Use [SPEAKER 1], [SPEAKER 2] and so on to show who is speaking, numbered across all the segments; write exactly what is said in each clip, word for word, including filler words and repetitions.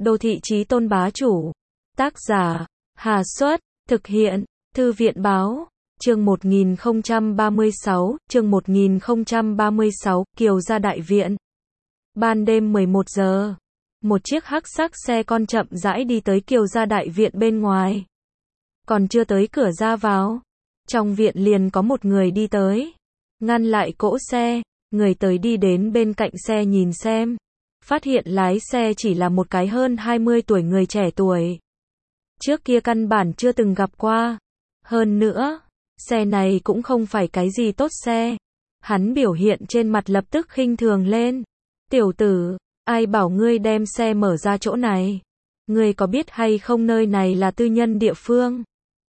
[SPEAKER 1] Đô thị chí tôn bá chủ. Tác giả, Hà Xuất, thực hiện, Thư viện Báo, chương một nghìn không trăm ba mươi sáu, chương một nghìn không trăm ba mươi sáu, Kiều gia đại viện. Ban đêm mười một giờ, một chiếc hắc sắc xe con chậm rãi đi tới Kiều gia đại viện bên ngoài. Còn chưa tới cửa ra vào, trong viện liền có một người đi tới, ngăn lại cỗ xe, người tới đi đến bên cạnh xe nhìn xem, phát hiện lái xe chỉ là một cái hơn hai mươi tuổi người trẻ tuổi. Trước kia căn bản chưa từng gặp qua. Hơn nữa, xe này cũng không phải cái gì tốt xe. Hắn biểu hiện trên mặt lập tức khinh thường lên. Tiểu tử, ai bảo ngươi đem xe mở ra chỗ này? Ngươi có biết hay không nơi này là tư nhân địa phương?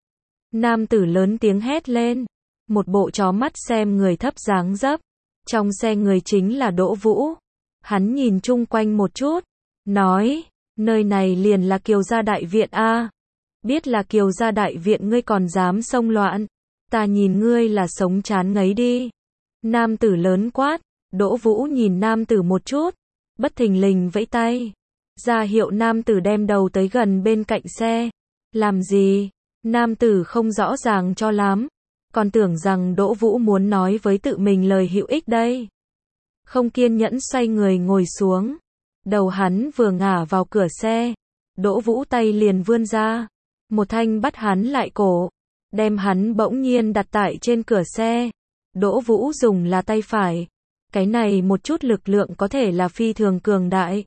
[SPEAKER 1] Nam tử lớn tiếng hét lên. Một bộ chó mắt xem người thấp dáng dấp. Trong xe người chính là Đỗ Vũ. Hắn nhìn chung quanh một chút, nói, nơi này liền là Kiều gia đại viện a. Biết là Kiều gia đại viện ngươi còn dám xông loạn, ta nhìn ngươi là sống chán ngấy đi. Nam tử lớn quát. Đỗ Vũ nhìn nam tử một chút, bất thình lình vẫy tay, ra hiệu nam tử đem đầu tới gần bên cạnh xe. Làm gì? Nam tử không rõ ràng cho lắm, còn tưởng rằng Đỗ Vũ muốn nói với tự mình lời hữu ích đây. Không kiên nhẫn xoay người ngồi xuống. Đầu hắn vừa ngả vào cửa xe, Đỗ Vũ tay liền vươn ra, một thanh bắt hắn lại cổ, đem hắn bỗng nhiên đặt tại trên cửa xe. Đỗ Vũ dùng là tay phải, cái này một chút lực lượng có thể là phi thường cường đại.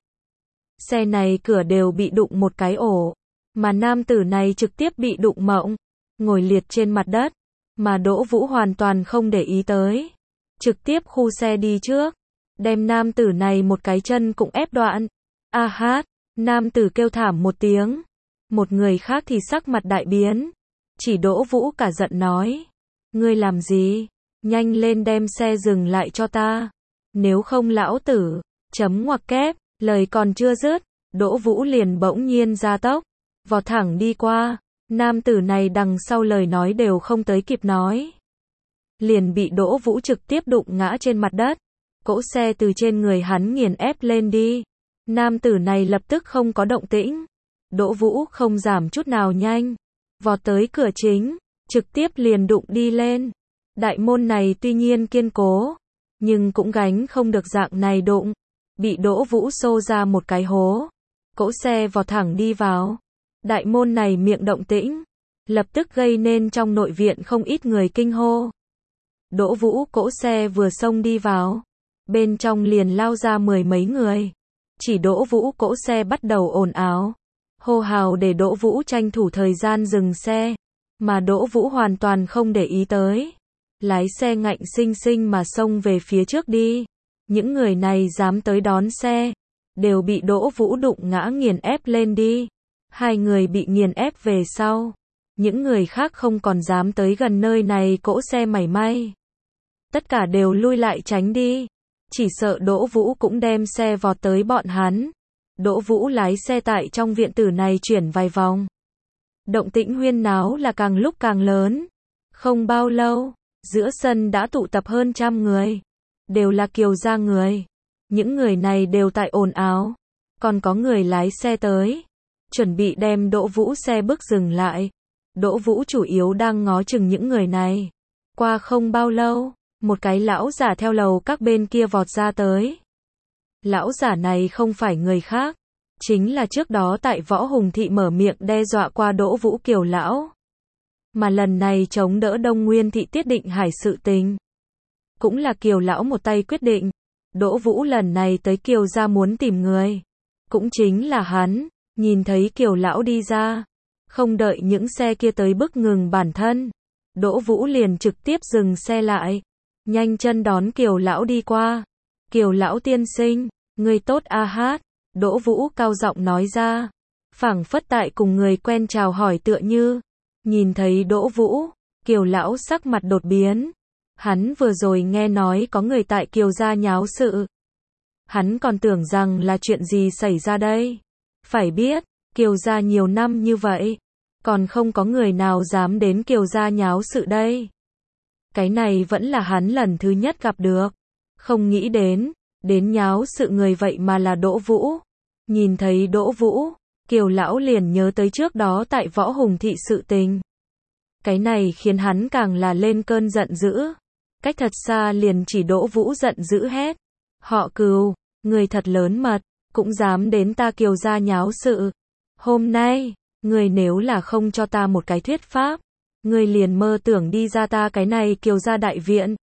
[SPEAKER 1] Xe này cửa đều bị đụng một cái ổ, mà nam tử này trực tiếp bị đụng mộng, ngồi liệt trên mặt đất, mà Đỗ Vũ hoàn toàn không để ý tới, trực tiếp khu xe đi trước, đem nam tử này một cái chân cũng ép đoạn. A hát, nam tử kêu thảm một tiếng. Một người khác thì sắc mặt đại biến, chỉ Đỗ Vũ cả giận nói, ngươi làm gì? Nhanh lên đem xe dừng lại cho ta, nếu không lão tử, chấm ngoặc kép. Lời còn chưa dứt, Đỗ Vũ liền bỗng nhiên ra tốc, vọt thẳng đi qua. Nam tử này đằng sau lời nói đều không tới kịp nói, liền bị Đỗ Vũ trực tiếp đụng ngã trên mặt đất. Cỗ xe từ trên người hắn nghiền ép lên đi. Nam tử này lập tức không có động tĩnh. Đỗ Vũ không giảm chút nào nhanh, vọt tới cửa chính, trực tiếp liền đụng đi lên. Đại môn này tuy nhiên kiên cố, nhưng cũng gánh không được dạng này đụng, bị Đỗ Vũ xô ra một cái hố. Cỗ xe vọt thẳng đi vào. Đại môn này miệng động tĩnh, lập tức gây nên trong nội viện không ít người kinh hô. Đỗ Vũ cỗ xe vừa xông đi vào, bên trong liền lao ra mười mấy người. Chỉ Đỗ Vũ cỗ xe bắt đầu ồn ào, hô hào để Đỗ Vũ tranh thủ thời gian dừng xe, mà Đỗ Vũ hoàn toàn không để ý tới, lái xe ngạnh sinh sinh mà xông về phía trước đi. Những người này dám tới đón xe, đều bị Đỗ Vũ đụng ngã nghiền ép lên đi. Hai người bị nghiền ép về sau, những người khác không còn dám tới gần nơi này cỗ xe mảy may. Tất cả đều lui lại tránh đi, chỉ sợ Đỗ Vũ cũng đem xe vọt tới bọn hắn. Đỗ Vũ lái xe tại trong viện tử này chuyển vài vòng. Động tĩnh huyên náo là càng lúc càng lớn. Không bao lâu, giữa sân đã tụ tập hơn trăm người, đều là Kiều gia người. Những người này đều tại ồn ào, còn có người lái xe tới, chuẩn bị đem Đỗ Vũ xe bước dừng lại. Đỗ Vũ chủ yếu đang ngó chừng những người này. Qua không bao lâu, một cái lão giả theo lầu các bên kia vọt ra tới. Lão giả này không phải người khác, chính là trước đó tại Võ Hùng Thị mở miệng đe dọa qua Đỗ Vũ Kiều lão, mà lần này chống đỡ Đông Nguyên Thị Tiết Định Hải sự tình, cũng là Kiều lão một tay quyết định. Đỗ Vũ lần này tới Kiều gia muốn tìm người, cũng chính là hắn. Nhìn thấy Kiều lão đi ra, không đợi những xe kia tới bức ngừng bản thân, Đỗ Vũ liền trực tiếp dừng xe lại, nhanh chân đón Kiều lão đi qua. Kiều lão tiên sinh, ngươi tốt a hát. Đỗ Vũ cao giọng nói ra, phảng phất tại cùng người quen chào hỏi tựa như. Nhìn thấy Đỗ Vũ, Kiều lão sắc mặt đột biến. Hắn vừa rồi nghe nói có người tại Kiều gia nháo sự, hắn còn tưởng rằng là chuyện gì xảy ra đây. Phải biết, Kiều gia nhiều năm như vậy, còn không có người nào dám đến Kiều gia nháo sự đây. Cái này vẫn là hắn lần thứ nhất gặp được. Không nghĩ đến, đến nháo sự người vậy mà là Đỗ Vũ. Nhìn thấy Đỗ Vũ, Kiều lão liền nhớ tới trước đó tại Võ Hùng thị sự tình. Cái này khiến hắn càng là lên cơn giận dữ. Cách thật xa liền chỉ Đỗ Vũ giận dữ hét. Họ Cừu, người thật lớn mật, cũng dám đến ta Kiều gia nháo sự. Hôm nay, người nếu là không cho ta một cái thuyết pháp, người liền mơ tưởng đi ra ta cái này Kiều gia đại viện.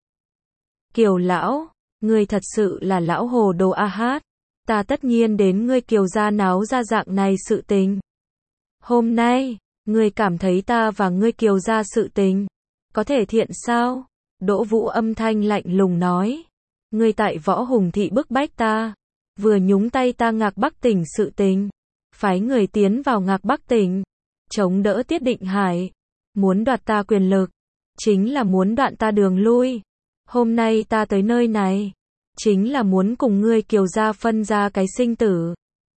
[SPEAKER 1] Kiều lão, người thật sự là lão hồ đồ a hát. Ta tất nhiên đến ngươi Kiều gia náo ra dạng này sự tình. Hôm nay, ngươi cảm thấy ta và ngươi Kiều gia sự tình có thể thiện sao? Đỗ Vũ âm thanh lạnh lùng nói. Ngươi tại Võ Hùng thị bức bách ta, vừa nhúng tay ta Ngạc Bắc tỉnh sự tình, phái người tiến vào Ngạc Bắc tỉnh, chống đỡ Tiết Định Hải, muốn đoạt ta quyền lực, chính là muốn đoạn ta đường lui. Hôm nay ta tới nơi này, chính là muốn cùng ngươi Kiều gia phân ra cái sinh tử.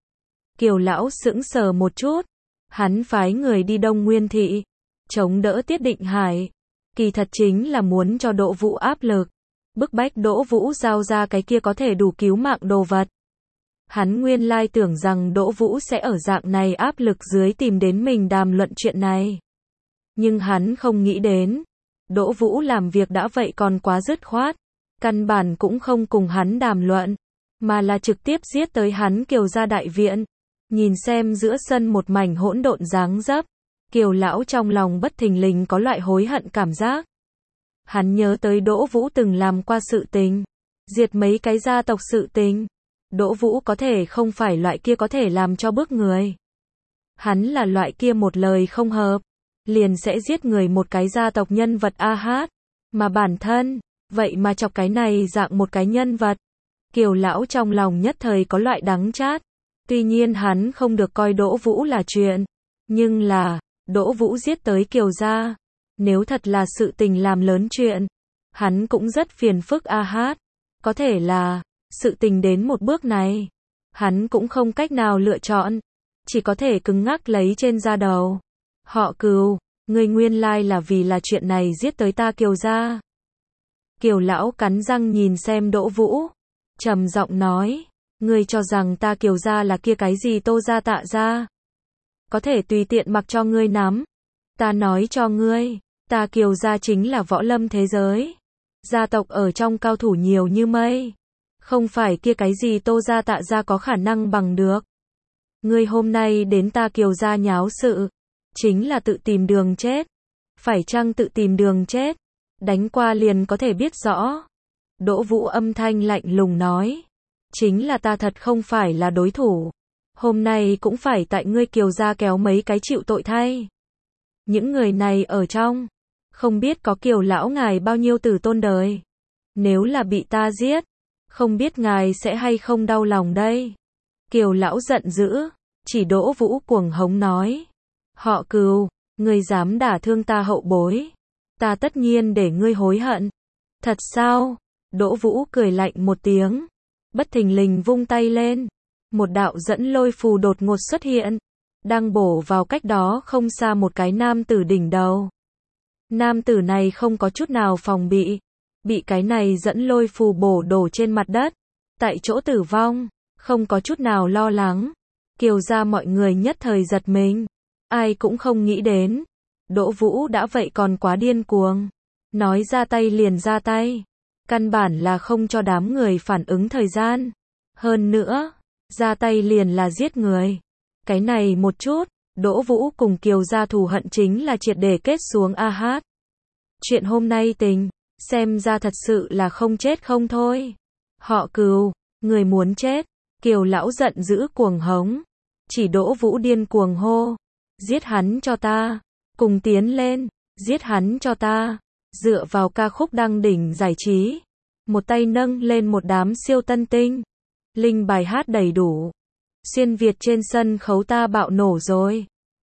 [SPEAKER 1] Kiều lão sững sờ một chút, hắn phái người đi Đông Nguyên thị, chống đỡ Tiết Định Hải, kỳ thật chính là muốn cho Đỗ Vũ áp lực, bức bách Đỗ Vũ giao ra cái kia có thể đủ cứu mạng đồ vật. Hắn nguyên lai tưởng rằng Đỗ Vũ sẽ ở dạng này áp lực dưới tìm đến mình đàm luận chuyện này. Nhưng hắn không nghĩ đến, Đỗ Vũ làm việc đã vậy còn quá dứt khoát, căn bản cũng không cùng hắn đàm luận, mà là trực tiếp giết tới hắn Kiều gia đại viện. Nhìn xem giữa sân một mảnh hỗn độn dáng dấp, Kiều lão trong lòng bất thình lình có loại hối hận cảm giác. Hắn nhớ tới Đỗ Vũ từng làm qua sự tình, diệt mấy cái gia tộc sự tình. Đỗ Vũ có thể không phải loại kia có thể làm cho bước người. Hắn là loại kia một lời không hợp, liền sẽ giết người một cái gia tộc nhân vật a hát, mà bản thân, vậy mà chọc cái này dạng một cái nhân vật. Kiều lão trong lòng nhất thời có loại đắng chát. Tuy nhiên hắn không được coi Đỗ Vũ là chuyện, nhưng là, Đỗ Vũ giết tới Kiều gia, nếu thật là sự tình làm lớn chuyện, hắn cũng rất phiền phức a hát. Có thể là, sự tình đến một bước này, hắn cũng không cách nào lựa chọn, chỉ có thể cứng ngắc lấy trên da đầu. Họ Cừu, ngươi nguyên lai là vì là chuyện này giết tới ta Kiều gia. Kiều lão cắn răng nhìn xem Đỗ Vũ, trầm giọng nói, ngươi cho rằng ta Kiều gia là kia cái gì Tô gia Tạ gia, có thể tùy tiện mặc cho ngươi nắm. Ta nói cho ngươi, ta Kiều gia chính là võ lâm thế giới, gia tộc ở trong cao thủ nhiều như mây, không phải kia cái gì Tô gia Tạ gia có khả năng bằng được. Ngươi hôm nay đến ta Kiều gia nháo sự, chính là tự tìm đường chết. Phải chăng tự tìm đường chết? Đánh qua liền có thể biết rõ. Đỗ Vũ âm thanh lạnh lùng nói, chính là ta thật không phải là đối thủ. Hôm nay cũng phải tại ngươi Kiều gia kéo mấy cái chịu tội thay. Những người này ở trong, không biết có Kiều lão ngài bao nhiêu tử tôn đời. Nếu là bị ta giết, không biết ngài sẽ hay không đau lòng đây. Kiều lão giận dữ, chỉ Đỗ Vũ cuồng hống nói, họ Cừu, ngươi dám đả thương ta hậu bối, ta tất nhiên để ngươi hối hận. Thật sao? Đỗ Vũ cười lạnh một tiếng, bất thình lình vung tay lên, một đạo dẫn lôi phù đột ngột xuất hiện, đang bổ vào cách đó không xa một cái nam tử đỉnh đầu. Nam tử này không có chút nào phòng bị, bị cái này dẫn lôi phù bổ đổ trên mặt đất, tại chỗ tử vong, không có chút nào lo lắng. Kiều gia mọi người nhất thời giật mình, ai cũng không nghĩ đến, Đỗ Vũ đã vậy còn quá điên cuồng, nói ra tay liền ra tay, căn bản là không cho đám người phản ứng thời gian. Hơn nữa, ra tay liền là giết người. Cái này một chút, Đỗ Vũ cùng Kiều gia thù hận chính là triệt để kết xuống a hát. Chuyện hôm nay tình, xem ra thật sự là không chết không thôi. Họ Cừu, người muốn chết. Kiều lão giận dữ cuồng hống, chỉ Đỗ Vũ điên cuồng hô, giết hắn cho ta, cùng tiến lên, giết hắn cho ta. Dựa vào ca khúc đăng đỉnh giải trí, một tay nâng lên một đám siêu tân tinh, linh bài hát đầy đủ, xuyên Việt trên sân khấu ta bạo nổ rồi.